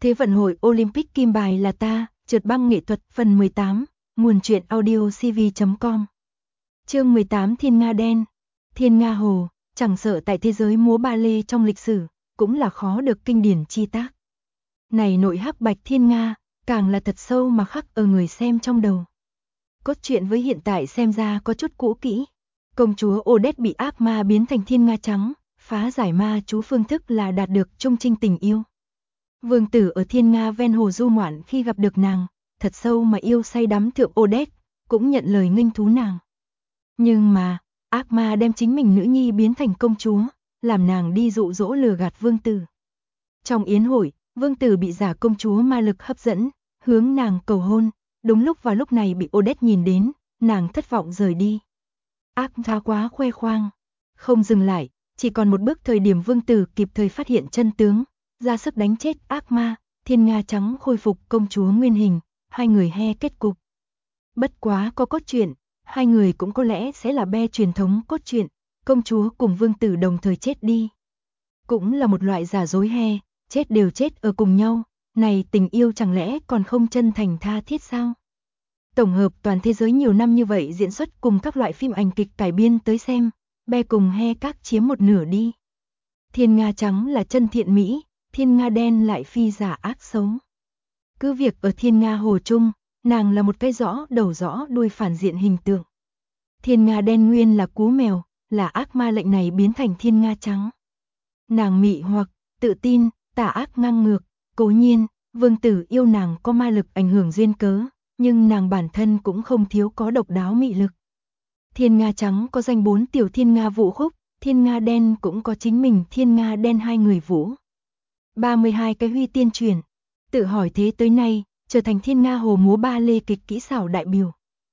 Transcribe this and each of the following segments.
Thế vận hội Olympic kim bài là ta, trượt băng nghệ thuật phần 18, nguồn truyện audio cv.com. Chương 18 Thiên Nga Đen. Thiên Nga Hồ, chẳng sợ tại thế giới múa ba lê trong lịch sử, cũng là khó được kinh điển chi tác. Này nội hắc bạch Thiên Nga, càng là thật sâu mà khắc ở người xem trong đầu. Cốt truyện với hiện tại xem ra có chút cũ kỹ. Công chúa Odette bị ác ma biến thành Thiên Nga trắng, phá giải ma chú phương thức là đạt được trung trinh tình yêu. Vương tử ở Thiên Nga ven hồ du ngoạn khi gặp được nàng, thật sâu mà yêu say đắm thượng Odette, cũng nhận lời nghênh thú nàng. Nhưng mà, ác ma đem chính mình nữ nhi biến thành công chúa, làm nàng đi dụ dỗ lừa gạt vương tử. Trong yến hội, vương tử bị giả công chúa ma lực hấp dẫn, hướng nàng cầu hôn, đúng lúc vào lúc này bị Odette nhìn đến, nàng thất vọng rời đi. Ác ma quá khoe khoang, không dừng lại, chỉ còn một bước thời điểm vương tử kịp thời phát hiện chân tướng, ra sức đánh chết ác ma, Thiên Nga trắng khôi phục công chúa nguyên hình, hai người he kết cục. Bất quá có cốt truyện, hai người cũng có lẽ sẽ là be truyền thống cốt truyện, công chúa cùng vương tử đồng thời chết đi. Cũng là một loại giả dối he, chết đều chết ở cùng nhau, này tình yêu chẳng lẽ còn không chân thành tha thiết sao? Tổng hợp toàn thế giới nhiều năm như vậy diễn xuất cùng các loại phim ảnh kịch cải biên tới xem, be cùng he các chiếm một nửa đi. Thiên Nga trắng là chân thiện mỹ, Thiên Nga đen lại phi giả ác xấu. Cứ việc ở Thiên Nga hồ chung, nàng là một cái rõ đầu rõ đuôi phản diện hình tượng. Thiên Nga đen nguyên là cú mèo, là ác ma lệnh này biến thành Thiên Nga trắng. Nàng mị hoặc, tự tin, tà ác ngang ngược, cố nhiên, vương tử yêu nàng có ma lực ảnh hưởng duyên cớ, nhưng nàng bản thân cũng không thiếu có độc đáo mị lực. Thiên Nga trắng có danh 4 tiểu Thiên Nga vũ khúc, Thiên Nga đen cũng có chính mình Thiên Nga đen hai người vũ. 32 cái huy tiên truyền, tự hỏi thế tới nay, trở thành Thiên Nga hồ múa ba lê kịch kỹ xảo đại biểu.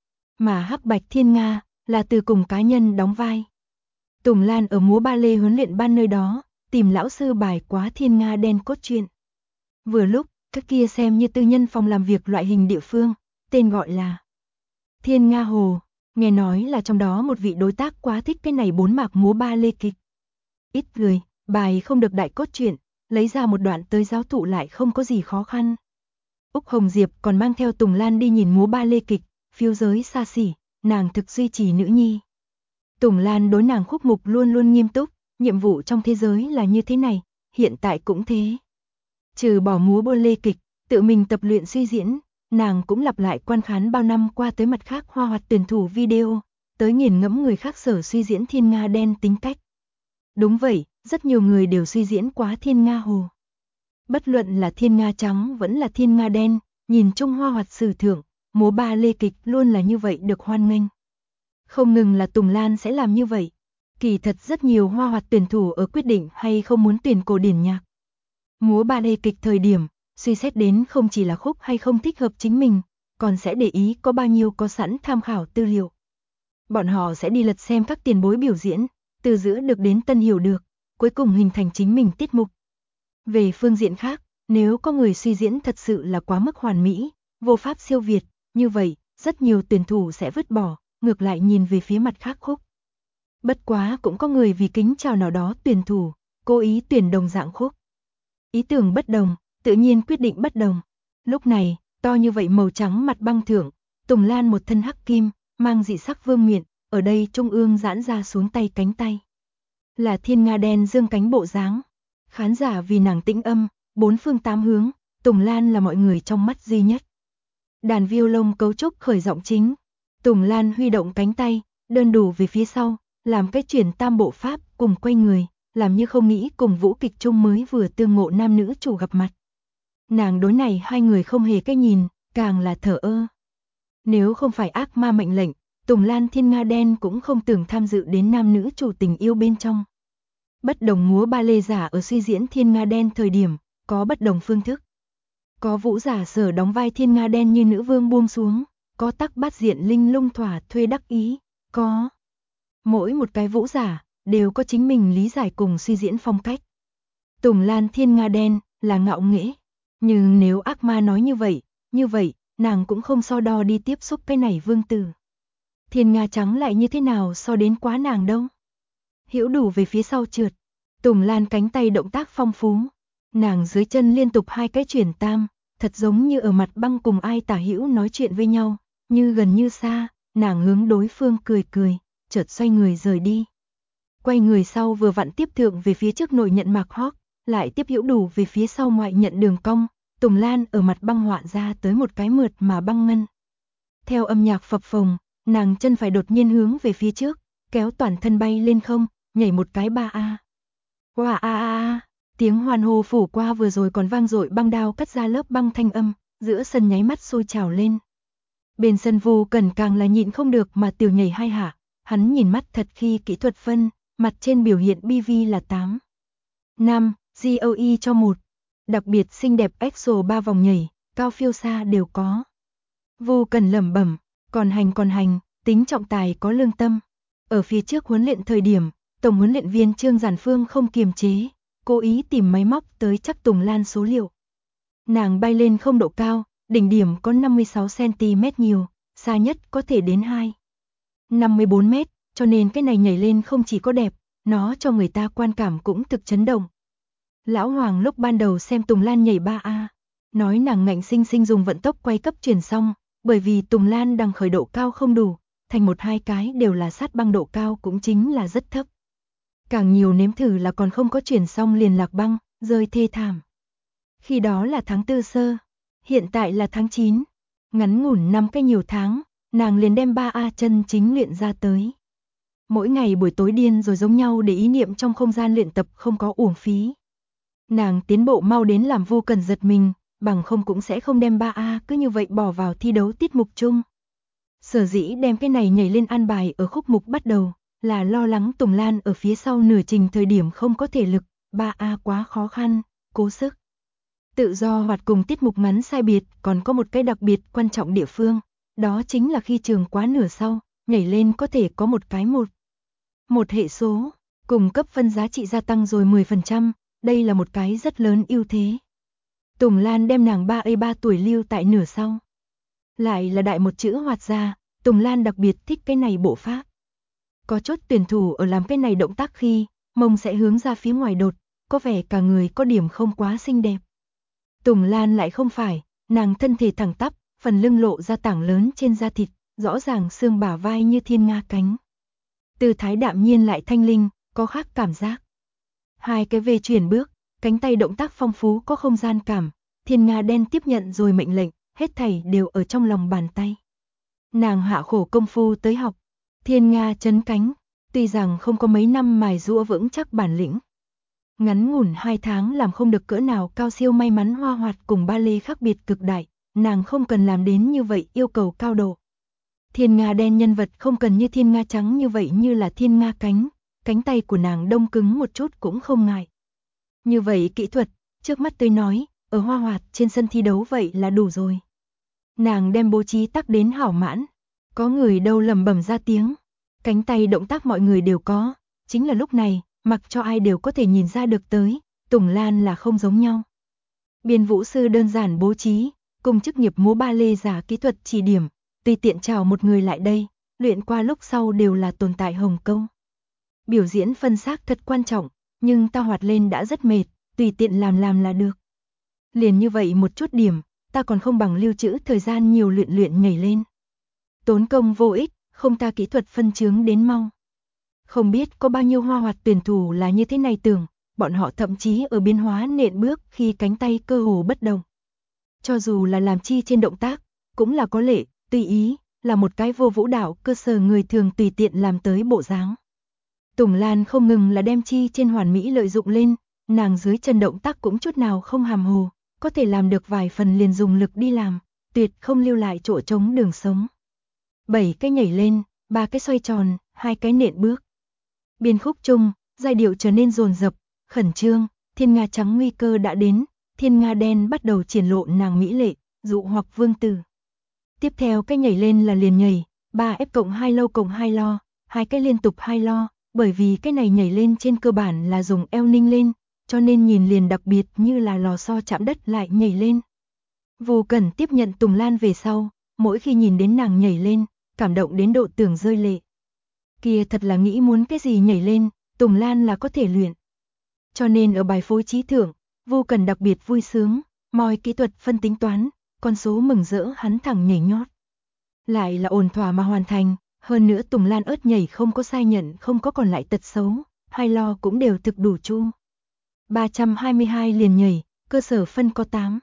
Mà hắc bạch Thiên Nga, là từ cùng cá nhân đóng vai. Tùng Lan ở múa ba lê huấn luyện ban nơi đó, tìm lão sư bài quá Thiên Nga đen cốt truyện. Vừa lúc, các kia xem như tư nhân phòng làm việc loại hình địa phương, tên gọi là Thiên Nga Hồ, nghe nói là trong đó một vị đối tác quá thích cái này 4 mạc múa ba lê kịch. Ít người, bài không được đại cốt truyện, lấy ra một đoạn tới giáo thụ lại không có gì khó khăn. Úc Hồng Diệp còn mang theo Tùng Lan đi nhìn múa ba lê kịch, phiêu giới xa xỉ, nàng thực duy trì nữ nhi. Tùng Lan đối nàng khúc mục luôn luôn nghiêm túc, nhiệm vụ trong thế giới là như thế này, hiện tại cũng thế. Trừ bỏ múa ba lê kịch, tự mình tập luyện suy diễn, nàng cũng lặp lại quan khán bao năm qua tới mặt khác hoa hoạt tuyển thủ video, tới nghiền ngẫm người khác sở suy diễn Thiên Nga đen tính cách. Đúng vậy, rất nhiều người đều suy diễn quá Thiên Nga hồ. Bất luận là Thiên Nga trắng vẫn là Thiên Nga đen, nhìn chung hoa hoạt sử thượng, múa ba lê kịch luôn là như vậy được hoan nghênh. Không ngừng là Tùng Lan sẽ làm như vậy. Kỳ thật rất nhiều hoa hoạt tuyển thủ ở quyết định hay không muốn tuyển cổ điển nhạc. Múa ba lê kịch thời điểm, suy xét đến không chỉ là khúc hay không thích hợp chính mình, còn sẽ để ý có bao nhiêu có sẵn tham khảo tư liệu. Bọn họ sẽ đi lật xem các tiền bối biểu diễn, từ giữa được đến tân hiểu được, cuối cùng hình thành chính mình tiết mục. Về phương diện khác, nếu có người suy diễn thật sự là quá mức hoàn mỹ, vô pháp siêu việt, như vậy, rất nhiều tuyển thủ sẽ vứt bỏ, ngược lại nhìn về phía mặt khác khúc. Bất quá cũng có người vì kính chào nào đó tuyển thủ, cố ý tuyển đồng dạng khúc. Ý tưởng bất đồng, tự nhiên quyết định bất đồng. Lúc này, to như vậy màu trắng mặt băng thượng, Tùng Lan một thân hắc kim, mang dị sắc vương miện, ở đây trung ương giãn ra xuống tay cánh tay. Là Thiên Nga đen dương cánh bộ dáng. Khán giả vì nàng tĩnh âm, bốn phương tám hướng, Tùng Lan là mọi người trong mắt duy nhất. Đàn violon cấu trúc khởi giọng chính, Tùng Lan huy động cánh tay, đơn đủ về phía sau, làm cái chuyển tam bộ pháp cùng quay người, làm như không nghĩ cùng vũ kịch chung mới vừa tương ngộ nam nữ chủ gặp mặt. Nàng đối này hai người không hề cái nhìn, càng là thờ ơ. Nếu không phải ác ma mệnh lệnh, Tùng Lan Thiên Nga đen cũng không tưởng tham dự đến nam nữ chủ tình yêu bên trong. Bất đồng múa ba lê giả ở suy diễn Thiên Nga đen thời điểm, có bất đồng phương thức. Có vũ giả sở đóng vai Thiên Nga đen như nữ vương buông xuống, có tắc bát diện linh lung thỏa thuê đắc ý, có. Mỗi một cái vũ giả, đều có chính mình lý giải cùng suy diễn phong cách. Tùng Lan Thiên Nga đen, là ngạo nghễ. Nhưng nếu ác ma nói như vậy, nàng cũng không so đo đi tiếp xúc cái này vương tử. Thiên Nga trắng lại như thế nào so đến quá nàng đâu. Hữu đủ về phía sau trượt. Tùng Lan cánh tay động tác phong phú. Nàng dưới chân liên tục 2 cái chuyển tam, thật giống như ở mặt băng cùng ai tả hữu nói chuyện với nhau, như gần như xa, nàng hướng đối phương cười cười, chợt xoay người rời đi. Quay người sau vừa vặn tiếp thượng về phía trước nội nhận Mạc Hoắc, lại tiếp hữu đủ về phía sau ngoại nhận Đường Cong, Tùng Lan ở mặt băng họa ra tới một cái mượt mà băng ngân. Theo âm nhạc phập phồng, nàng chân phải đột nhiên hướng về phía trước, kéo toàn thân bay lên không, nhảy một cái 3A. Wow a a a, tiếng hoan hô phủ qua vừa rồi còn vang dội băng đao cắt ra lớp băng thanh âm, giữa sân nháy mắt sôi trào lên. Bên sân Vu Cẩn càng là nhịn không được mà tiểu nhảy 2 hạ, hắn nhìn mắt thật khi kỹ thuật phân, mặt trên biểu hiện BV là 8. 5, GOE cho 1. Đặc biệt xinh đẹp EXO 3 vòng nhảy, cao phiêu xa đều có. Vu Cẩn lẩm bẩm, còn hành, tính trọng tài có lương tâm. Ở phía trước huấn luyện thời điểm, tổng huấn luyện viên Trương Giản Phương không kiềm chế, cố ý tìm máy móc tới chắc Tùng Lan số liệu. Nàng bay lên không độ cao, đỉnh điểm có 56 cm nhiều, xa nhất có thể đến 54 mét, cho nên cái này nhảy lên không chỉ có đẹp, nó cho người ta quan cảm cũng thực chấn động. Lão Hoàng lúc ban đầu xem Tùng Lan nhảy 3A, nói nàng ngạnh sinh sinh dùng vận tốc quay cấp chuyển xong, bởi vì Tùng Lan đang khởi độ cao không đủ, thành 1-2 cái đều là sát băng độ cao cũng chính là rất thấp. Càng nhiều nếm thử là còn không có chuyển xong liền lạc băng, rơi thê thảm. Khi đó là tháng 4 sơ, hiện tại là tháng 9, ngắn ngủn 5 cái nhiều tháng, nàng liền đem 3A chân chính luyện ra tới. Mỗi ngày buổi tối điên rồi giống nhau để ý niệm trong không gian luyện tập không có uổng phí. Nàng tiến bộ mau đến làm Vu Cẩn giật mình, bằng không cũng sẽ không đem 3A cứ như vậy bỏ vào thi đấu tiết mục chung. Sở dĩ đem cái này nhảy lên an bài ở khúc mục bắt đầu, là lo lắng Tùng Lan ở phía sau nửa trình thời điểm không có thể lực, 3A quá khó khăn, cố sức. Tự do hoạt cùng tiết mục ngắn sai biệt còn có một cái đặc biệt quan trọng địa phương, đó chính là khi trường quá nửa sau, nhảy lên có thể có một cái một hệ số, cùng cấp phân giá trị gia tăng rồi 10%, đây là một cái rất lớn ưu thế. Tùng Lan đem nàng 3A3 tuổi lưu tại nửa sau. Lại là đại một chữ hoạt ra, Tùng Lan đặc biệt thích cái này bộ pháp. Có chốt tuyển thủ ở làm cái này động tác khi, mông sẽ hướng ra phía ngoài đột, có vẻ cả người có điểm không quá xinh đẹp. Tùng Lan lại không phải, nàng thân thể thẳng tắp, phần lưng lộ ra tảng lớn trên da thịt, rõ ràng xương bả vai như thiên nga cánh. Tư thái đạm nhiên lại thanh linh, có khác cảm giác. 2 cái về chuyển bước, cánh tay động tác phong phú có không gian cảm, thiên nga đen tiếp nhận rồi mệnh lệnh, hết thảy đều ở trong lòng bàn tay. Nàng hạ khổ công phu tới học, thiên nga chấn cánh, tuy rằng không có mấy năm mài giũa vững chắc bản lĩnh. Ngắn ngủn 2 tháng làm không được cỡ nào cao siêu may mắn hoa hoạt cùng ba lê khác biệt cực đại, nàng không cần làm đến như vậy yêu cầu cao độ. Thiên nga đen nhân vật không cần như thiên nga trắng như vậy như là thiên nga cánh tay của nàng đông cứng một chút cũng không ngại. Như vậy kỹ thuật, trước mắt tôi nói, ở hoa hoạt trên sân thi đấu vậy là đủ rồi. Nàng đem bố trí tắc đến hảo mãn, có người đâu lẩm bẩm ra tiếng, cánh tay động tác mọi người đều có, chính là lúc này, mặc cho ai đều có thể nhìn ra được tới, Tùng Lan là không giống nhau. Biên vũ sư đơn giản bố trí, cùng chức nghiệp múa ba lê giả kỹ thuật chỉ điểm, tùy tiện chào một người lại đây, luyện qua lúc sau đều là tồn tại Hồng Kông. Biểu diễn phân xác thật quan trọng, nhưng ta hoạt lên đã rất mệt, tùy tiện làm là được. Liền như vậy một chút điểm, ta còn không bằng lưu trữ thời gian nhiều luyện nhảy lên. Tốn công vô ích, không ta kỹ thuật phân chướng đến mau. Không biết có bao nhiêu hoa hoạt tuyển thủ là như thế này tưởng, bọn họ thậm chí ở biến hóa nện bước khi cánh tay cơ hồ bất động. Cho dù là làm chi trên động tác, cũng là có lệ, tùy ý, là một cái vô vũ đạo cơ sở người thường tùy tiện làm tới bộ dáng. Tùng Lan không ngừng là đem chi trên hoàn mỹ lợi dụng lên, nàng dưới chân động tác cũng chút nào không hàm hồ, có thể làm được vài phần liền dùng lực đi làm, tuyệt không lưu lại chỗ trống đường sống. 7 cái nhảy lên, 3 cái xoay tròn, 2 cái nện bước. Biên khúc chung, giai điệu trở nên dồn dập, khẩn trương, thiên nga trắng nguy cơ đã đến, thiên nga đen bắt đầu triển lộ nàng mỹ lệ, dụ hoặc vương tử. Tiếp theo cái nhảy lên là liền nhảy, 3F cộng 2 lâu cộng 2 lo, 2 cái liên tục 2 lo, bởi vì cái này nhảy lên trên cơ bản là dùng eo ninh lên, cho nên nhìn liền đặc biệt như là lò xo chạm đất lại nhảy lên. Vu Cẩn tiếp nhận Tùng Lan về sau, mỗi khi nhìn đến nàng nhảy lên, cảm động đến độ tưởng rơi lệ. Kia thật là nghĩ muốn cái gì nhảy lên, Tùng Lan là có thể luyện. Cho nên ở bài phối trí thưởng, Vô Cần đặc biệt vui sướng, moi kỹ thuật phân tính toán, con số mừng rỡ hắn thẳng nhảy nhót. Lại là ổn thỏa mà hoàn thành, hơn nữa Tùng Lan ớt nhảy không có sai nhận, không có còn lại tật xấu, hai lo cũng đều thực đủ chu. 322 liền nhảy, cơ sở phân có 8.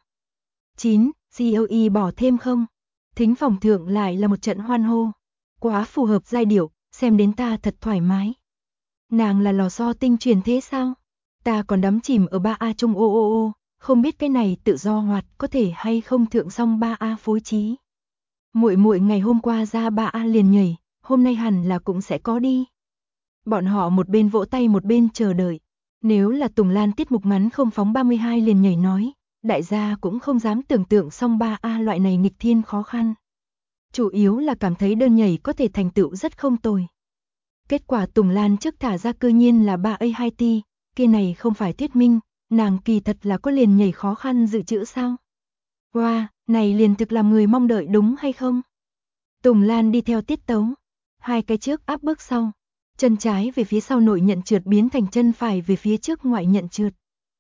9, COE bỏ thêm không? Thính phòng thượng lại là một trận hoan hô. Quá phù hợp giai điệu, xem đến ta thật thoải mái. Nàng là lò xo tinh truyền thế sao? Ta còn đắm chìm ở 3A chung ô, không biết cái này tự do hoạt có thể hay không thượng xong 3A phối trí. Muội muội ngày hôm qua ra 3A liền nhảy, hôm nay hẳn là cũng sẽ có đi. Bọn họ một bên vỗ tay một bên chờ đợi. Nếu là Tùng Lan tiết mục ngắn không phóng 32 liền nhảy nói, đại gia cũng không dám tưởng tượng xong 3A loại này nghịch thiên khó khăn. Chủ yếu là cảm thấy đơn nhảy có thể thành tựu rất không tồi. Kết quả Tùng Lan trước thả ra cư nhiên là 3A2T, kia này không phải thuyết minh, nàng kỳ thật là có liền nhảy khó khăn dự trữ sao? Wow, này liền thực làm người mong đợi đúng hay không? Tùng Lan đi theo tiết tấu, hai cái trước áp bước sau, chân trái về phía sau nội nhận trượt biến thành chân phải về phía trước ngoại nhận trượt.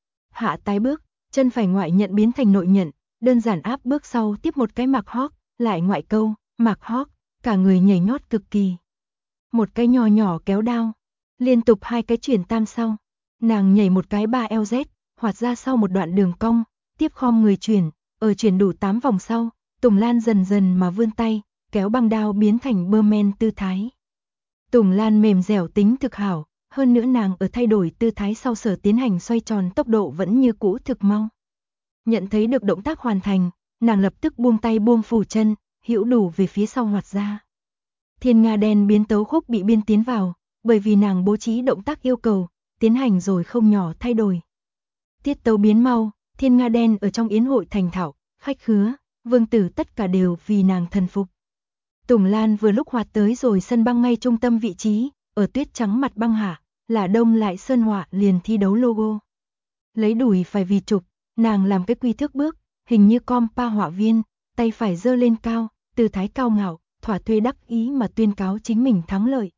Hạ tái bước, chân phải ngoại nhận biến thành nội nhận, đơn giản áp bước sau tiếp một cái mạc hót, lại ngoại câu, mạc hót, cả người nhảy nhót cực kỳ. Một cái nhỏ nhỏ kéo đao, liên tục hai cái chuyển tam sau, nàng nhảy một cái 3LZ, hoạt ra sau một đoạn đường cong, tiếp khom người chuyển, ở chuyển đủ 8 vòng sau, Tùng Lan dần dần mà vươn tay, kéo băng đao biến thành Berman tư thái. Tùng Lan mềm dẻo tính thực hảo, hơn nữa nàng ở thay đổi tư thái sau sở tiến hành xoay tròn tốc độ vẫn như cũ thực mau. Nhận thấy được động tác hoàn thành, nàng lập tức buông tay buông phủ chân, hữu đủ về phía sau hoạt ra. Thiên Nga đen biến tấu khúc bị biên tiến vào, bởi vì nàng bố trí động tác yêu cầu, tiến hành rồi không nhỏ thay đổi. Tiết tấu biến mau, Thiên Nga đen ở trong yến hội thành thạo, khách khứa, vương tử tất cả đều vì nàng thần phục. Tùng Lan vừa lúc hoạt tới rồi sân băng ngay trung tâm vị trí, ở tuyết trắng mặt băng hạ, là đông lại sơn họa liền thi đấu logo. Lấy đùi phải vì trục, nàng làm cái quy thước bước, hình như compa họa viên, tay phải giơ lên cao, tư thái cao ngạo, thỏa thuê đắc ý mà tuyên cáo chính mình thắng lợi.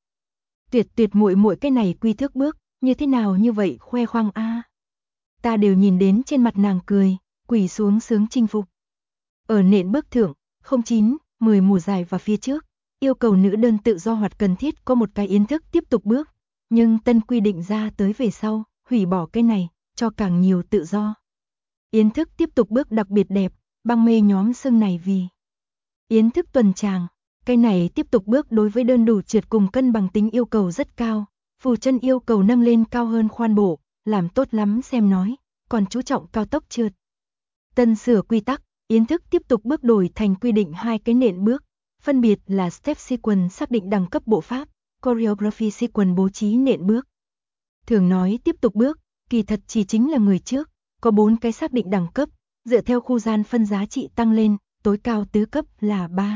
Tuyệt muội muội cái này quy thước bước, như thế nào như vậy khoe khoang a. Ta đều nhìn đến trên mặt nàng cười, quỳ xuống sướng chinh phục. Ở nện bước thượng, 09, 10 mùa dài và phía trước, yêu cầu nữ đơn tự do hoạt cần thiết có một cái yến thức tiếp tục bước, nhưng tân quy định ra tới về sau, hủy bỏ cái này, cho càng nhiều tự do. Yến thức tiếp tục bước đặc biệt đẹp, băng mê nhóm xưng này vì yến thức tuần tràng, cái này tiếp tục bước đối với đơn đủ trượt cùng cân bằng tính yêu cầu rất cao, phù chân yêu cầu nâng lên cao hơn khoan bổ, làm tốt lắm xem nói, còn chú trọng cao tốc trượt. Tân sửa quy tắc, yến thức tiếp tục bước đổi thành quy định hai cái nện bước, phân biệt là step sequence xác định đẳng cấp bộ pháp, choreography sequence bố trí nện bước. Thường nói tiếp tục bước, kỳ thật chỉ chính là người trước, có 4 cái xác định đẳng cấp, dựa theo khu gian phân giá trị tăng lên, tối cao tứ cấp là 3.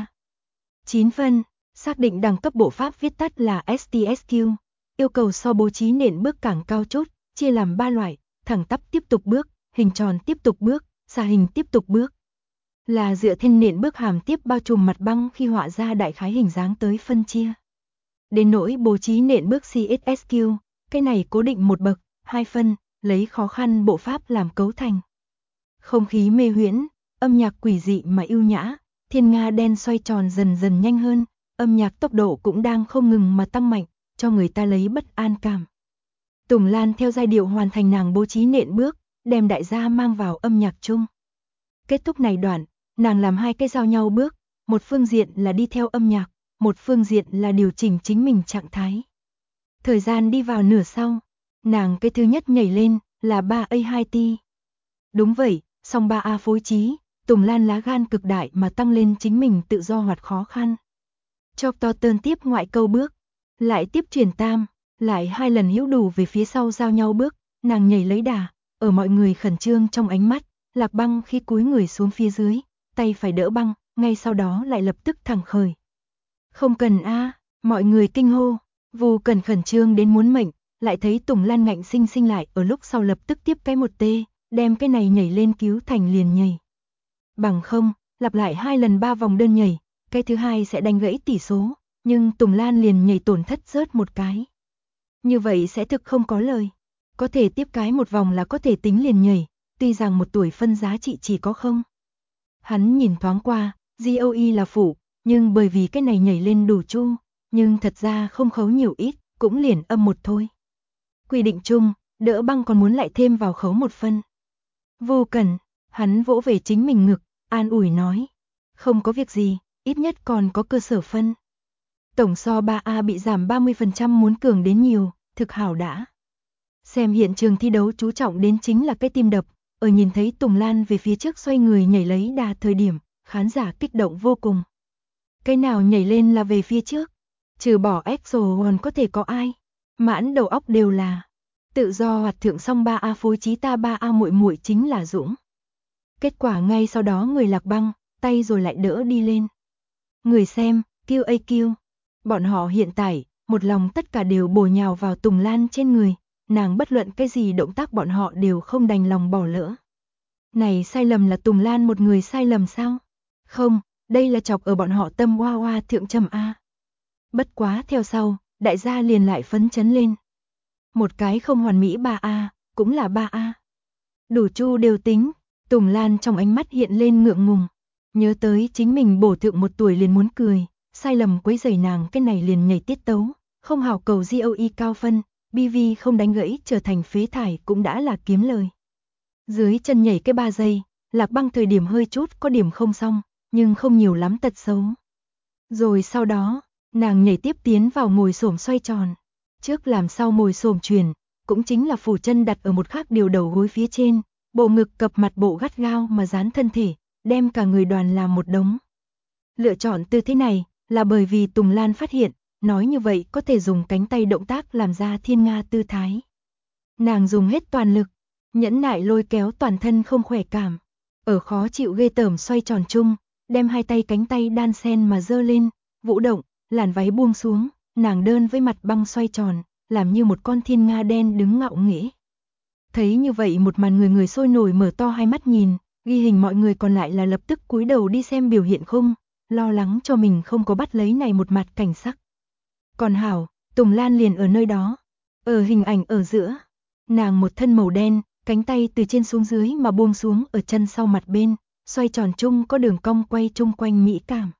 9 phân, xác định đẳng cấp bộ pháp viết tắt là STSQ, yêu cầu so bố trí nện bước càng cao chút, chia làm 3 loại, thẳng tắp tiếp tục bước, hình tròn tiếp tục bước, xà hình tiếp tục bước. Là dựa theo nện bước hàm tiếp bao trùm mặt băng khi họa ra đại khái hình dáng tới phân chia. Đến nỗi bố trí nện bước CSSQ, cái này cố định một bậc, 2 phân, lấy khó khăn bộ pháp làm cấu thành. Không khí mê huyễn, âm nhạc quỷ dị mà yêu nhã, Thiên Nga đen xoay tròn dần dần nhanh hơn, âm nhạc tốc độ cũng đang không ngừng mà tăng mạnh, cho người ta lấy bất an cảm. Tùng Lan theo giai điệu hoàn thành nàng bố trí nện bước, đem đại gia mang vào âm nhạc chung. Kết thúc này đoạn, nàng làm hai cái giao nhau bước, một phương diện là đi theo âm nhạc, một phương diện là điều chỉnh chính mình trạng thái. Thời gian đi vào nửa sau, nàng cái thứ nhất nhảy lên là 3A2T. Đúng vậy, song 3A phối trí, Tùng Lan lá gan cực đại mà tăng lên chính mình tự do hoạt khó khăn. Chọc to tơn tiếp ngoại câu bước, lại tiếp chuyển tam, lại 2 lần hữu đủ về phía sau giao nhau bước, nàng nhảy lấy đà, ở mọi người khẩn trương trong ánh mắt, lạc băng khi cúi người xuống phía dưới, tay phải đỡ băng, ngay sau đó lại lập tức thẳng khởi. Không cần a, mọi người kinh hô, Vu Cần khẩn trương đến muốn mệnh, lại thấy Tùng Lan ngạnh sinh sinh lại ở lúc sau lập tức tiếp cái một tê, đem cái này nhảy lên cứu thành liền nhảy. Bằng không, lặp lại 2 lần 3 vòng đơn nhảy, cái thứ hai sẽ đánh gãy tỷ số, nhưng Tùng Lan liền nhảy tổn thất rớt một cái. Như vậy sẽ thực không có lời. Có thể tiếp cái một vòng là có thể tính liền nhảy, tuy rằng một tuổi phân giá trị chỉ có không. Hắn nhìn thoáng qua, GOE là phụ, nhưng bởi vì cái này nhảy lên đủ chu, nhưng thật ra không khấu nhiều ít, cũng liền âm một thôi. Quy định chung, đỡ băng còn muốn lại thêm vào khấu một phân. Vô cần, hắn vỗ về chính mình ngực, an ủi nói. Không có việc gì, ít nhất còn có cơ sở phân. Tổng so 3A bị giảm 30% muốn cường đến nhiều, thực hảo đã. Xem hiện trường thi đấu chú trọng đến chính là cái tim đập, ở nhìn thấy Tùng Lan về phía trước xoay người nhảy lấy đà thời điểm, khán giả kích động vô cùng. Cái nào nhảy lên là về phía trước, trừ bỏ Exo còn có thể có ai, mãn đầu óc đều là tự do hoạt thượng xong 3A phối trí ta 3A muội muội chính là Dũng. Kết quả ngay sau đó người Lạc Băng, tay rồi lại đỡ đi lên. Người xem, QAQ, bọn họ hiện tại, một lòng tất cả đều bổ nhào vào Tùng Lan trên người, nàng bất luận cái gì động tác bọn họ đều không đành lòng bỏ lỡ. Này sai lầm là Tùng Lan một người sai lầm sao? Không, đây là chọc ở bọn họ tâm hoa hoa thượng trầm A. Bất quá theo sau, đại gia liền lại phấn chấn lên. Một cái không hoàn mỹ 3A, cũng là 3A. Đủ chu đều tính, Tùng Lan trong ánh mắt hiện lên ngượng ngùng. Nhớ tới chính mình bổ thượng một tuổi liền muốn cười, sai lầm quấy rầy nàng cái này liền nhảy tiết tấu, không hảo cầu GOE cao phân, BV không đánh gãy trở thành phế thải cũng đã là kiếm lời. Dưới chân nhảy cái 3 giây, Lạc Băng thời điểm hơi chút có điểm không xong, nhưng không nhiều lắm tật xấu. Rồi sau đó, nàng nhảy tiếp tiến vào ngồi xổm xoay tròn. Trước làm sau ngồi xổm truyền, cũng chính là phủ chân đặt ở một khác điều đầu gối phía trên, bộ ngực cập mặt bộ gắt gao mà dán thân thể, đem cả người đoàn làm một đống. Lựa chọn tư thế này là bởi vì Tùng Lan phát hiện, nói như vậy có thể dùng cánh tay động tác làm ra thiên nga tư thái. Nàng dùng hết toàn lực, nhẫn nại lôi kéo toàn thân không khỏe cảm, ở khó chịu ghê tởm xoay tròn chung, đem hai tay cánh tay đan sen mà giơ lên, vũ động, làn váy buông xuống, nàng đơn với mặt băng xoay tròn, làm như một con thiên nga đen đứng ngạo nghễ. Thấy như vậy một màn người người sôi nổi mở to hai mắt nhìn, ghi hình mọi người còn lại là lập tức cúi đầu đi xem biểu hiện khung, lo lắng cho mình không có bắt lấy này một mặt cảnh sắc. Còn hảo, Tùng Lan liền ở nơi đó, ở hình ảnh ở giữa, nàng một thân màu đen, cánh tay từ trên xuống dưới mà buông xuống ở chân sau mặt bên, xoay tròn chung có đường cong quay chung quanh mỹ cảm.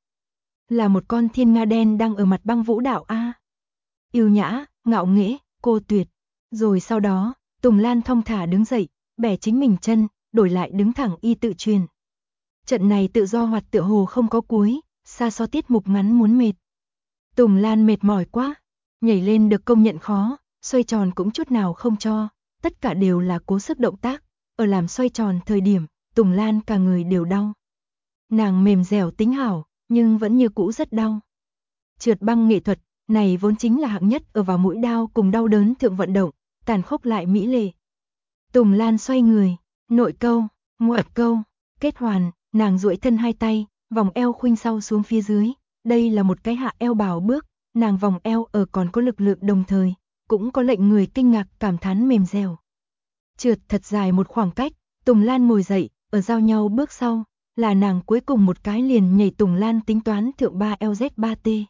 Là một con thiên nga đen đang ở mặt băng vũ đạo A. Yêu nhã, ngạo nghễ, cô tuyệt. Rồi sau đó, Tùng Lan thong thả đứng dậy, bẻ chính mình chân, đổi lại đứng thẳng y tự truyền. Trận này tự do hoạt tựa hồ không có cuối, xa so tiết mục ngắn muốn mệt. Tùng Lan mệt mỏi quá, nhảy lên được công nhận khó, xoay tròn cũng chút nào không cho, tất cả đều là cố sức động tác, ở làm xoay tròn thời điểm, Tùng Lan cả người đều đau. Nàng mềm dẻo tính hảo, nhưng vẫn như cũ rất đau. Trượt băng nghệ thuật, này vốn chính là hạng nhất ở vào mũi đao cùng đau đớn thượng vận động, tàn khốc lại mỹ lệ. Tùng Lan xoay người, nội câu, ngoại câu, kết hoàn, nàng duỗi thân hai tay, vòng eo khuynh sau xuống phía dưới, đây là một cái hạ eo bảo bước, nàng vòng eo ở còn có lực lượng đồng thời, cũng có lệnh người kinh ngạc cảm thán mềm dẻo. Trượt thật dài một khoảng cách, Tùng Lan ngồi dậy, ở giao nhau bước sau, là nàng cuối cùng một cái liền nhảy. Tùng Lan tính toán thượng 3LZ3T.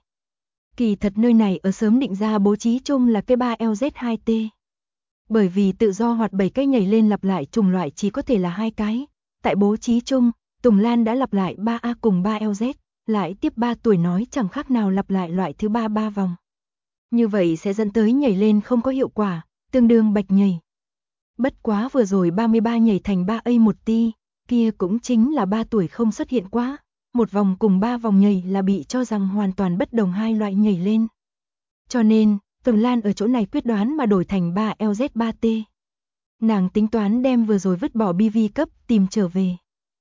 Kỳ thật nơi này ở sớm định ra bố trí chung là cái 3LZ2T. Bởi vì tự do hoạt 7 cái nhảy lên lặp lại chủng loại chỉ có thể là 2 cái. Tại bố trí chung, Tùng Lan đã lặp lại 3A cùng 3LZ, lại tiếp 3 tuổi nói chẳng khác nào lặp lại loại thứ 3 vòng. Như vậy sẽ dẫn tới nhảy lên không có hiệu quả, tương đương bạch nhảy. Bất quá vừa rồi 33 nhảy thành 3A 1 ti, kia cũng chính là 3 tuổi không xuất hiện quá. Một vòng cùng 3 vòng nhảy là bị cho rằng hoàn toàn bất đồng hai loại nhảy lên. Cho nên, Tùng Lan ở chỗ này quyết đoán mà đổi thành 3LZ3T. Nàng tính toán đem vừa rồi vứt bỏ BV cấp tìm trở về.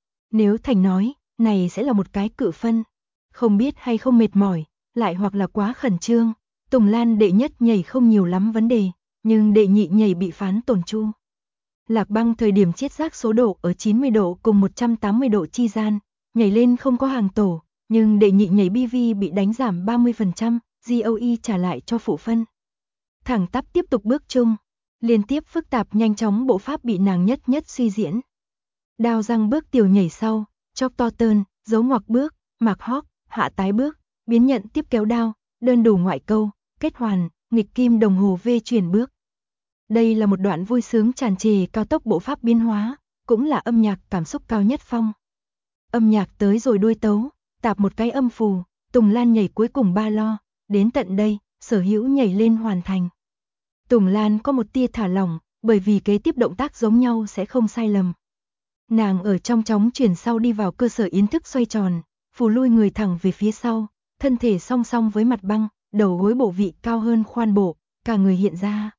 Nếu thành nói, này sẽ là một cái cự phân. Không biết hay không mệt mỏi, lại hoặc là quá khẩn trương. Tùng Lan đệ nhất nhảy không nhiều lắm vấn đề, nhưng đệ nhị nhảy bị phán tổn chu. Lạc Băng thời điểm chiết giác số độ ở 90 độ cùng 180 độ chi gian, nhảy lên không có hàng tổ, nhưng đệ nhị nhảy BV bị đánh giảm 30%, GOE trả lại cho phụ phân. Thẳng tắp tiếp tục bước chung, liên tiếp phức tạp nhanh chóng bộ pháp bị nàng nhất suy diễn. Đao răng bước tiểu nhảy sau, chop to turn, dấu ngoặc bước, mạc hóp, hạ tái bước, biến nhận tiếp kéo đao, đơn đủ ngoại câu, kết hoàn, nghịch kim đồng hồ V chuyển bước. Đây là một đoạn vui sướng tràn trề cao tốc bộ pháp biến hóa, cũng là âm nhạc cảm xúc cao nhất phong. Âm nhạc tới rồi đuôi tấu, tạp một cái âm phù, Tùng Lan nhảy cuối cùng ba lo, đến tận đây, sở hữu nhảy lên hoàn thành. Tùng Lan có một tia thả lỏng, bởi vì kế tiếp động tác giống nhau sẽ không sai lầm. Nàng ở trong chóng chuyển sau đi vào cơ sở yến thức xoay tròn, phù lui người thẳng về phía sau, thân thể song song với mặt băng, đầu gối bộ vị cao hơn khoan bộ, cả người hiện ra.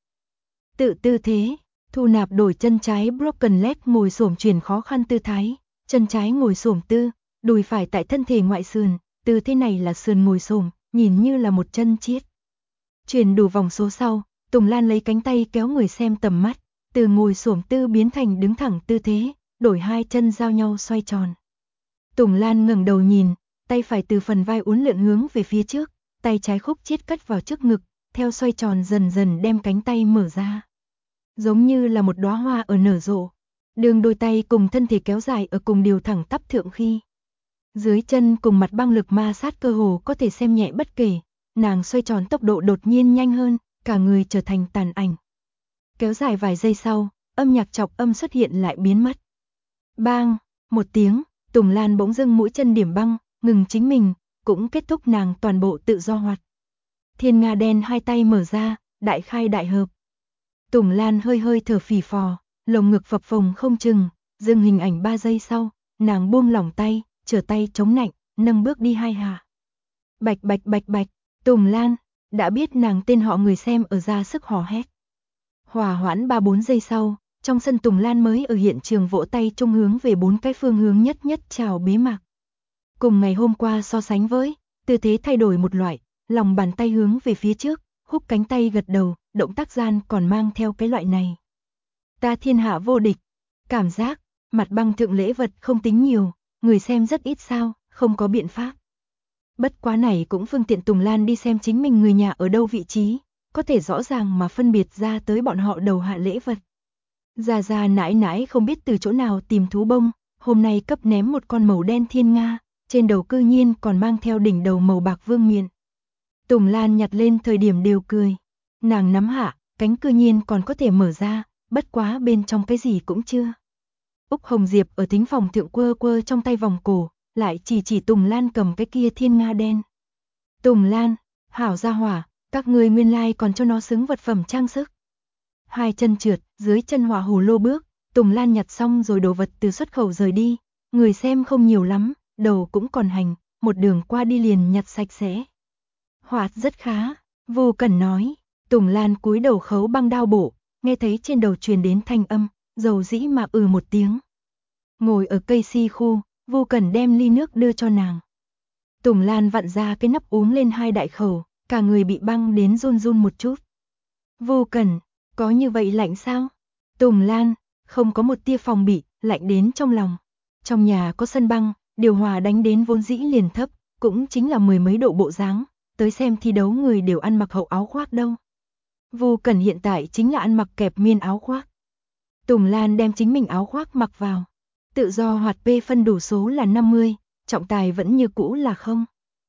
Tự tư thế, thu nạp đổi chân trái broken leg ngồi xổm chuyển khó khăn tư thái, chân trái ngồi xổm tư, đùi phải tại thân thể ngoại sườn, tư thế này là sườn ngồi xổm, nhìn như là một chân chiết. Chuyển đủ vòng số sau, Tùng Lan lấy cánh tay kéo người xem tầm mắt, từ ngồi xổm tư biến thành đứng thẳng tư thế, đổi hai chân giao nhau xoay tròn. Tùng Lan ngẩng đầu nhìn, tay phải từ phần vai uốn lượn hướng về phía trước, tay trái khúc chiết cắt vào trước ngực, theo xoay tròn dần dần đem cánh tay mở ra. Giống như là một đóa hoa ở nở rộ, đường đôi tay cùng thân thể kéo dài ở cùng điều thẳng tắp thượng khi. Dưới chân cùng mặt băng lực ma sát cơ hồ có thể xem nhẹ bất kể, nàng xoay tròn tốc độ đột nhiên nhanh hơn, cả người trở thành tàn ảnh. Kéo dài vài giây sau, âm nhạc chọc âm xuất hiện lại biến mất. Bang, một tiếng, Tùng Lan bỗng dưng mũi chân điểm băng, ngừng chính mình, cũng kết thúc nàng toàn bộ tự do hoạt. Thiên Nga đen hai tay mở ra, đại khai đại hợp. Tùng Lan hơi hơi thở phì phò, lồng ngực phập phồng không chừng, dừng hình ảnh 3 giây sau, nàng buông lỏng tay, trở tay chống nạnh, nâng bước đi hai hạ. Bạch bạch bạch bạch, Tùng Lan, đã biết nàng tên họ người xem ở ra sức hò hét. Hòa hoãn 3-4 giây sau, trong sân Tùng Lan mới ở hiện trường vỗ tay trung hướng về 4 cái phương hướng nhất nhất chào bế mạc. Cùng ngày hôm qua so sánh với, tư thế thay đổi một loại, lòng bàn tay hướng về phía trước, húc cánh tay gật đầu, động tác gian còn mang theo cái loại này. Ta thiên hạ vô địch, cảm giác, mặt băng thượng lễ vật không tính nhiều, người xem rất ít sao, không có biện pháp. Bất quá này cũng phương tiện Tùng Lan đi xem chính mình người nhà ở đâu vị trí, có thể rõ ràng mà phân biệt ra tới bọn họ đầu hạ lễ vật. Già già nãi nãi không biết từ chỗ nào tìm thú bông, hôm nay cấp ném một con màu đen thiên nga, trên đầu cư nhiên còn mang theo đỉnh đầu màu bạc vương miện. Tùng Lan nhặt lên thời điểm đều cười, nàng nắm hạ, cánh cư nhiên còn có thể mở ra, bất quá bên trong cái gì cũng chưa. Úc Hồng Diệp ở thính phòng thượng quơ quơ trong tay vòng cổ, lại chỉ Tùng Lan cầm cái kia thiên nga đen. Tùng Lan, hảo gia hỏa, các ngươi nguyên lai còn cho nó xứng vật phẩm trang sức. Hai chân trượt, dưới chân hỏa hồ lô bước, Tùng Lan nhặt xong rồi đồ vật từ xuất khẩu rời đi, người xem không nhiều lắm, đầu cũng còn hành, một đường qua đi liền nhặt sạch sẽ. Hoạt rất khá, Vô Cẩn nói, Tùng Lan cúi đầu khấu băng đao bổ, nghe thấy trên đầu truyền đến thanh âm, dầu dĩ mà một tiếng. Ngồi ở cây si khu, Vô Cẩn đem ly nước đưa cho nàng. Tùng Lan vặn ra cái nắp uống lên hai đại khẩu, cả người bị băng đến run run một chút. Vô Cẩn, có như vậy lạnh sao? Tùng Lan, không có một tia phòng bị, lạnh đến trong lòng. Trong nhà có sân băng, điều hòa đánh đến vốn dĩ liền thấp, cũng chính là 10 mấy độ bộ dáng, tới xem thi đấu người đều ăn mặc hậu áo khoác đâu. Vô Cẩn hiện tại chính là ăn mặc kẹp miên áo khoác. Tùng Lan đem chính mình áo khoác mặc vào. Tự do hoạt P phân đủ số là 50, trọng tài vẫn như cũ là 0.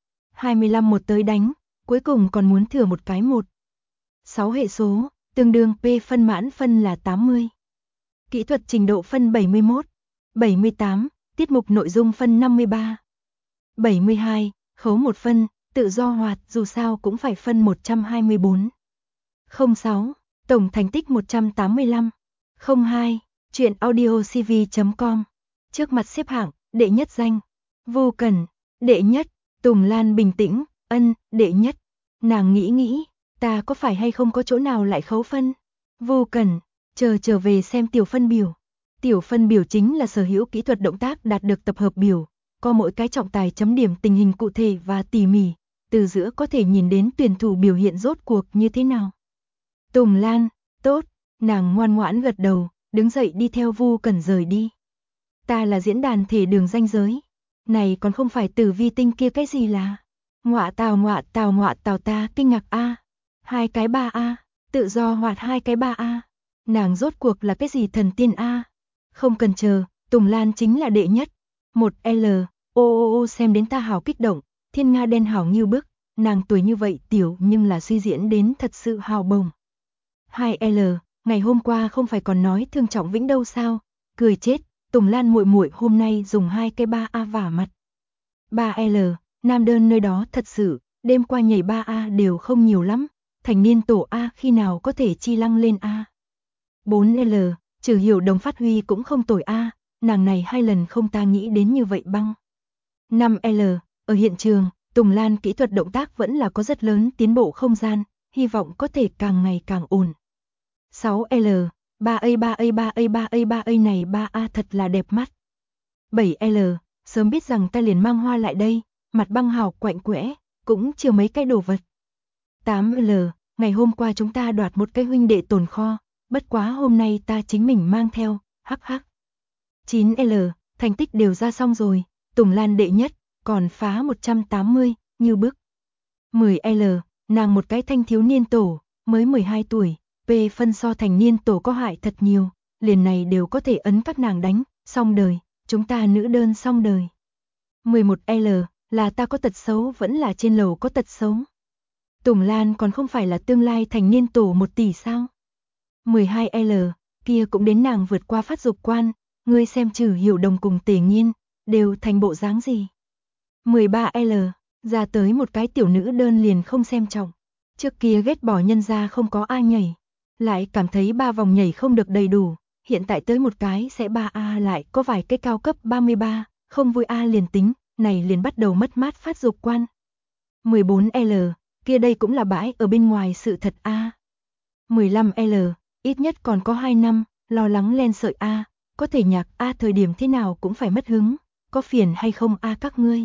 25 một tới đánh, cuối cùng còn muốn thừa một cái 1. 6 hệ số, tương đương P phân mãn phân là 80. Kỹ thuật trình độ phân 71, 78, tiết mục nội dung phân 53. 72, khấu 1 phân, tự do hoạt dù sao cũng phải phân 124. 06, tổng thành tích 185. 02, truyện audiocv.com. Trước mặt xếp hạng, đệ nhất danh. Vô Cẩn, đệ nhất. Tùng Lan bình tĩnh, đệ nhất. Nàng nghĩ, ta có phải hay không có chỗ nào lại khấu phân? Vô Cẩn, trở về xem tiểu phân biểu. Tiểu phân biểu chính là sở hữu kỹ thuật động tác đạt được tập hợp biểu, có mỗi cái trọng tài chấm điểm tình hình cụ thể và tỉ mỉ, từ giữa có thể nhìn đến tuyển thủ biểu hiện rốt cuộc như thế nào. Tùng Lan, tốt, nàng ngoan ngoãn gật đầu, đứng dậy đi theo Vô Cẩn rời đi. Ta là diễn đàn thể đường ranh giới, này còn không phải Tử Vi tinh kia cái gì là. Ngọa tào ta kinh ngạc a. 2 cái 3 a, tự do hoạt 2 cái 3 a. Nàng rốt cuộc là cái gì thần tiên a? Không cần chờ, Tùng Lan chính là đệ nhất. 1L, ô xem đến ta hào kích động, thiên nga đen hào nghiêu bức, nàng tuổi như vậy tiểu nhưng là suy diễn đến thật sự hào bồng. 2L, ngày hôm qua không phải còn nói thương Trọng Vĩnh đâu sao, cười chết, Tùng Lan muội muội hôm nay dùng 2 cái 3A vả mặt. 3L, nam đơn nơi đó thật sự, đêm qua nhảy 3A đều không nhiều lắm, thành niên tổ A khi nào có thể chi lăng lên A. 4L, Trừ Hiểu Đồng phát huy cũng không tồi A, nàng này 2 lần không ta nghĩ đến như vậy băng. 5L, ở hiện trường, Tùng Lan kỹ thuật động tác vẫn là có rất lớn tiến bộ không gian, hy vọng có thể càng ngày càng ổn. 6L, 3A này 3A thật là đẹp mắt. 7L, sớm biết rằng ta liền mang hoa lại đây, mặt băng hào quạnh quẽ, cũng chưa mấy cái đồ vật. 8L, ngày hôm qua chúng ta đoạt một cái huynh đệ tồn kho, bất quá hôm nay ta chính mình mang theo, hắc hắc. 9L, thành tích đều ra xong rồi, Tùng Lan đệ nhất, còn phá 180, như bức. 10L, nàng một cái thanh thiếu niên tổ, mới 12 tuổi, P phân so thành niên tổ có hại thật nhiều, liền này đều có thể ấn các nàng đánh, xong đời, chúng ta nữ đơn xong đời. 11L, là ta có tật xấu vẫn là trên lầu có tật xấu. Tùng Lan còn không phải là tương lai thành niên tổ 1 tỷ sao? 12L, kia cũng đến nàng vượt qua phát dục quan, ngươi xem Trừ Hiểu Đồng cùng Tề Nghiên, đều thành bộ dáng gì. 13L, ra tới một cái tiểu nữ đơn liền không xem trọng. Trước kia ghét bỏ nhân ra không có ai nhảy, lại cảm thấy 3 vòng nhảy không được đầy đủ, hiện tại tới một cái sẽ 3A lại có vài cái cao cấp 33, không vui A liền tính, này liền bắt đầu mất mát phát dục quan. 14L, kia đây cũng là bãi ở bên ngoài sự thật A. 15L, ít nhất còn có 2 năm, lo lắng len sợi A, có thể nhạc A thời điểm thế nào cũng phải mất hứng, có phiền hay không A các ngươi.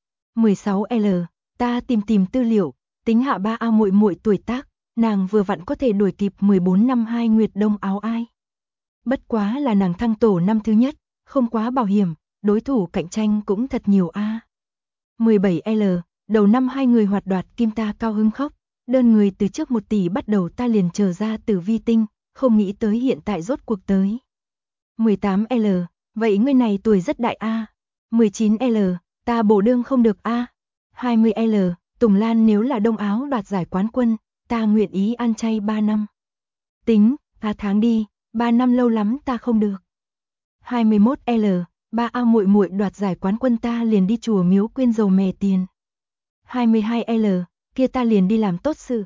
16L, ta tìm tư liệu, tính hạ 3A muội muội tuổi tác, nàng vừa vặn có thể đuổi kịp 14 năm 2 Nguyệt Đông áo ai. Bất quá là nàng thăng tổ năm thứ nhất, không quá bảo hiểm, đối thủ cạnh tranh cũng thật nhiều A. 17L, đầu năm 2 người hoạt đoạt kim ta cao hứng khóc, đơn người từ trước 1 tỷ bắt đầu ta liền chờ ra từ vi tinh, không nghĩ tới hiện tại rốt cuộc tới. 18L, vậy ngươi này tuổi rất đại A. 19L, ta bổ đương không được A. 20L, Tùng Lan nếu là Đông Áo đoạt giải quán quân, ta nguyện ý ăn chay 3 năm. Tính, 3 tháng đi, 3 năm lâu lắm ta không được. 21L, 3A muội muội đoạt giải quán quân ta liền đi chùa miếu quyên dầu mè tiền. 22L, kia ta liền đi làm tốt sự.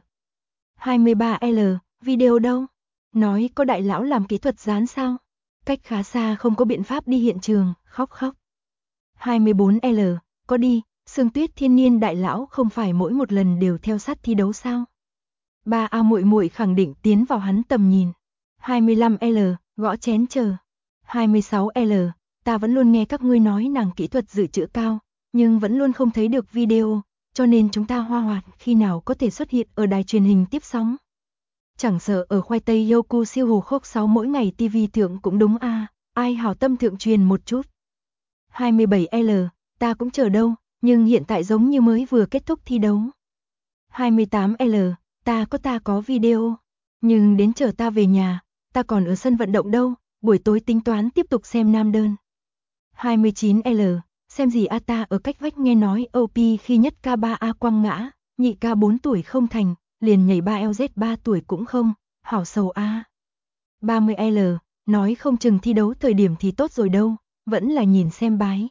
23L, video đâu? Nói có đại lão làm kỹ thuật dán sao? Cách khá xa không có biện pháp đi hiện trường, khóc. 24L, có đi, Sương Tuyết Thiên Niên đại lão không phải mỗi một lần đều theo sát thi đấu sao? 3A muội muội khẳng định tiến vào hắn tầm nhìn. 25L, gõ chén chờ. 26L, ta vẫn luôn nghe các ngươi nói nàng kỹ thuật dự trữ cao, nhưng vẫn luôn không thấy được video, cho nên chúng ta hoa hoạt khi nào có thể xuất hiện ở đài truyền hình tiếp sóng. Chẳng sợ ở khoai tây Yoku siêu hồ khốc 6 mỗi ngày TV thượng cũng đúng a, ai hảo tâm thượng truyền một chút. 27L, ta cũng chờ đâu, nhưng hiện tại giống như mới vừa kết thúc thi đấu. 28L, ta có video, nhưng đến chờ ta về nhà, ta còn ở sân vận động đâu, buổi tối tính toán tiếp tục xem nam đơn. 29L, xem gì a ta ở cách vách nghe nói OP khi nhất K3A quăng ngã, nhị K 4 tuổi không thành, liền nhảy 3LZ 3 tuổi cũng không, hảo sầu a. 30L, nói không chừng thi đấu thời điểm thì tốt rồi đâu, vẫn là nhìn xem bái.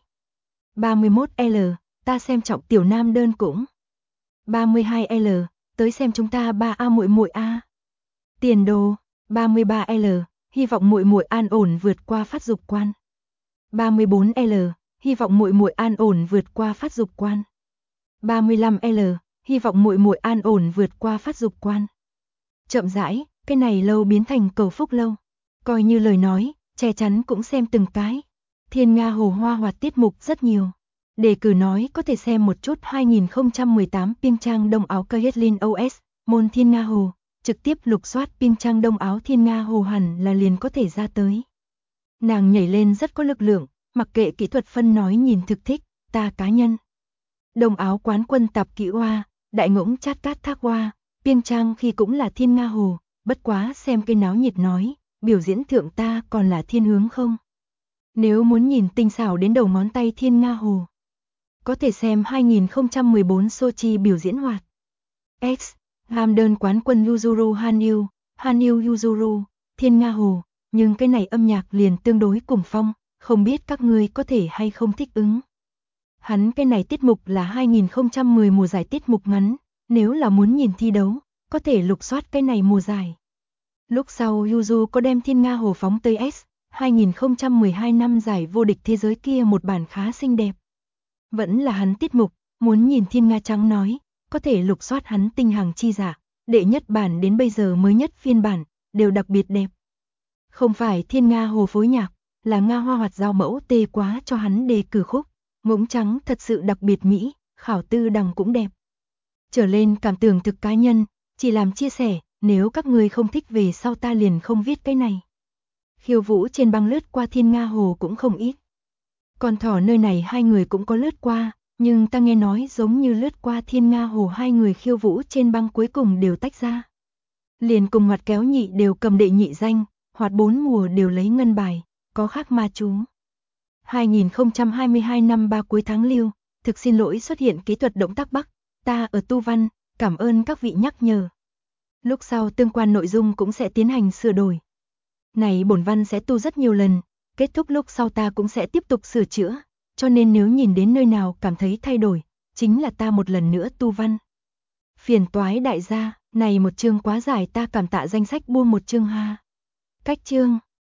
31L, ta xem trọng tiểu nam đơn cũng. 32L, tới xem chúng ta 3A muội muội a. Tiền đồ. 33L, hy vọng muội muội an ổn vượt qua phát dục quan. 34L, hy vọng muội muội an ổn vượt qua phát dục quan. 35L, hy vọng muội muội an ổn vượt qua phát dục quan. Chậm rãi, cái này lâu biến thành cầu phúc lâu. Coi như lời nói, che chắn cũng xem từng cái. Thiên Nga Hồ Hoa hoạt tiết mục rất nhiều. Đề cử nói có thể xem một chút 2018 Pyeongchang Đông Áo Kaetlin OS, môn Thiên Nga Hồ, trực tiếp lục soát Pyeongchang Đông Áo Thiên Nga Hồ hẳn là liền có thể ra tới. Nàng nhảy lên rất có lực lượng, mặc kệ kỹ thuật phân nói nhìn thực thích, ta cá nhân. Đông Áo quán quân tạp kỹ hoa, đại ngỗng chát cát thác hoa, Pyeongchang khi cũng là Thiên Nga Hồ, bất quá xem cái náo nhiệt nói, biểu diễn thượng ta còn là thiên hướng không. Nếu muốn nhìn tinh xảo đến đầu ngón tay Thiên Nga Hồ, có thể xem 2014 Sochi biểu diễn hoạt. X, làm đơn quán quân Yuzuru Hanyu Yuzuru, Thiên Nga Hồ, nhưng cái này âm nhạc liền tương đối cùng phong, không biết các ngươi có thể hay không thích ứng. Hắn cái này tiết mục là 2010 mùa giải tiết mục ngắn, nếu là muốn nhìn thi đấu, có thể lục soát cái này mùa giải. Lúc sau Yuzu có đem Thiên Nga Hồ phóng tới S, 2012 năm giải vô địch thế giới kia một bản khá xinh đẹp. Vẫn là hắn tiết mục, muốn nhìn Thiên Nga trắng nói, có thể lục soát hắn tinh hàng chi giả, đệ nhất bản đến bây giờ mới nhất phiên bản, đều đặc biệt đẹp. Không phải Thiên Nga Hồ phối nhạc, là Nga Hoa Hoạt giao mẫu tê quá cho hắn đề cử khúc, ngỗng trắng thật sự đặc biệt mỹ, khảo tư đằng cũng đẹp. Trở lên cảm tưởng thực cá nhân, chỉ làm chia sẻ, nếu các ngươi không thích về sau ta liền không viết cái này. Khiêu vũ trên băng lướt qua Thiên Nga Hồ cũng không ít. Con thỏ nơi này hai người cũng có lướt qua, nhưng ta nghe nói giống như lướt qua Thiên Nga Hồ hai người khiêu vũ trên băng cuối cùng đều tách ra. Liền cùng Hoạt Kéo Nhị đều cầm đệ nhị danh, Hoạt 4 mùa đều lấy ngân bài, có khác ma chú. 2022 năm 3 cuối tháng Lưu, thực xin lỗi xuất hiện kỹ thuật động tác Bắc, ta ở tu văn, cảm ơn các vị nhắc nhở. Lúc sau tương quan nội dung cũng sẽ tiến hành sửa đổi. Này bổn văn sẽ tu rất nhiều lần, kết thúc lúc sau ta cũng sẽ tiếp tục sửa chữa, cho nên nếu nhìn đến nơi nào cảm thấy thay đổi, chính là ta một lần nữa tu văn. Phiền toái đại gia, này một chương quá dài ta cảm tạ danh sách buông một chương ha. Cách chương